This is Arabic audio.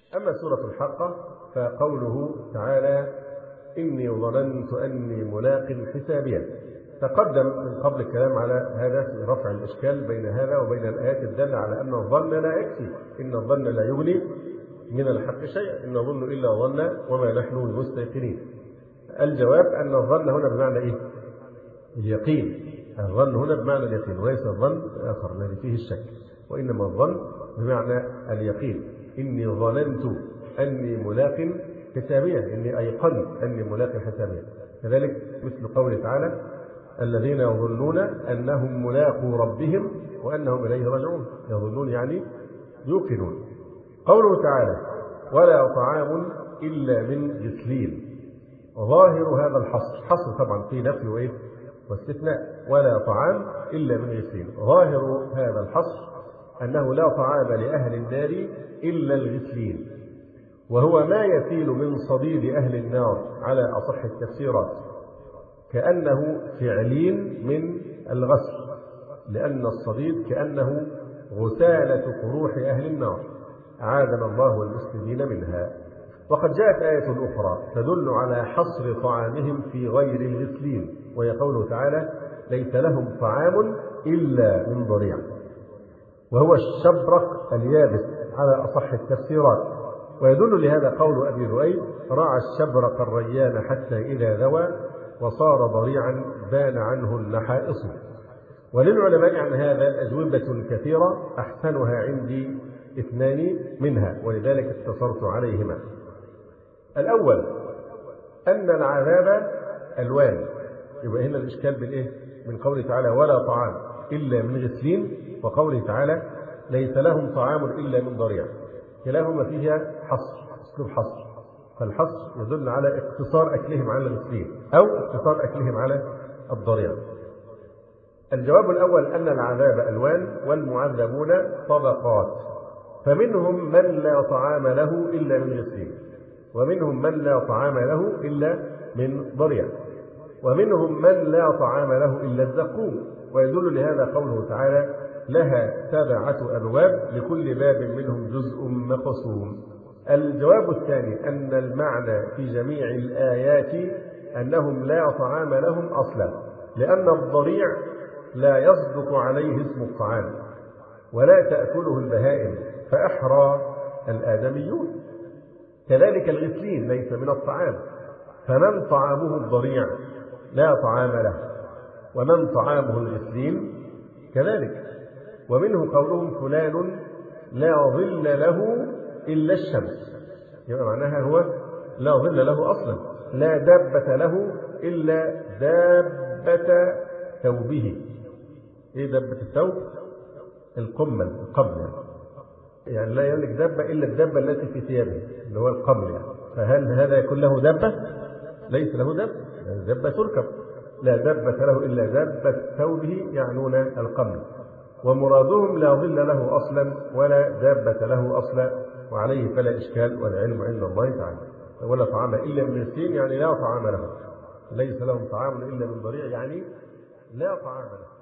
أما سورة الحاقة فقوله تعالى إني ظننت أني ملاق حسابيا. تقدم من قبل الكلام على هذا في رفع الإشكال بين هذا وبين الآيات الدالة على أن الظن لا يكفي، إن الظن لا يغني من الحق شيئا، إن نظن إلا ظنا وما نحن بمستيقنين. الجواب أن الظن هنا بمعنى إيه؟ اليقين. الظن هنا بمعنى اليقين وليس الظن الآخر الذي فيه الشك، وإنما الظن بمعنى اليقين. إني ظننت أني ملاق حسابيا، إني أيقنت أني ملاق حسابيا. كذلك مثل قوله تعالى الذين يظنون أنهم ملاقو ربهم وأنهم إليه راجعون. يظنون يعني يوقنون. قوله تعالى ولا طعام إلا من غسلين، ظاهر هذا الحصر، حصر طبعا في نفي وإيه واستثناء، ولا طعام إلا من غسلين. ظاهر هذا الحصر أنه لا طعام لأهل النار إلا الغسلين، وهو ما يسيل من صديد أهل النار على أصح التفسيرات، كأنه فعلين من الغسل، لأن الصديد كأنه غسالة قروح أهل النار، أعاذنا الله والمسلمين منها. وقد جاءت آية أخرى تدل على حصر طعامهم في غير الغسلين، وهي قوله تعالى ليس لهم طعام إلا من ضريع، وهو الشبرق اليابس على أصح التفسيرات. ويدل لهذا قول أبي ذؤيب راعى الشبرق الريان حتى إذا ذوى وصار ضريعا بان عنه النحائص. وللعلماء عن هذا أجوبة كثيرة، أحسنها عندي 2 منها ولذلك اقتصرت عليهما. الأول أن العذاب ألوان، يبقى هنا الإشكال بالإيه؟ من قوله تعالى ولا طعام إلا من غسلين، وقوله تعالى ليس لهم طعام إلا من ضريع، كلاهما فيها حصر، أسلوب حصر. فالحصر يدل على اقتصار أكلهم على الغسلين أو اقتصار أكلهم على الضريع. الجواب الأول أن العذاب ألوان والمعذبون طبقات، فمنهم من لا طعام له إلا من غسلين، ومنهم من لا طعام له إلا من ضريع، ومنهم من لا طعام له إلا الزقوم. ويدل لهذا قوله تعالى لها 7 أبواب لكل باب منهم جزء مقسوم. الجواب الثاني أن المعنى في جميع الآيات أنهم لا طعام لهم أصلا، لأن الضريع لا يصدق عليه اسم الطعام ولا تأكله البهائم فأحرى الآدميون. كذلك الغسلين ليس من الطعام، فمن طعامه الضريع لا طعام له، ومن طعامه الغسلين كذلك. ومنه قولهم فلان لا ظل له إلا الشمس، يبقى معناها هو لا ظل له أصلا، لا دابة له إلا دابة ثوبه. إيه دابة الثوب؟ القمل، القبل يعني لا يملك دابة إلا الدابة التي في ثيابه اللي هو القبل يعني. فهل هذا يكون له دابة؟ ليس له دابة، دابة تركب. لا دابة له إلا دابة ثوبه يعنون القبل، ومرادهم لا ظل له أصلا ولا دابة له أصلا، وعليه فلا إشكال والعلم عند الله تعالى. ولا طعام إلا من غسلين يعني لا طعام له، ليس لهم طعام إلا من ضريع يعني لا طعام له.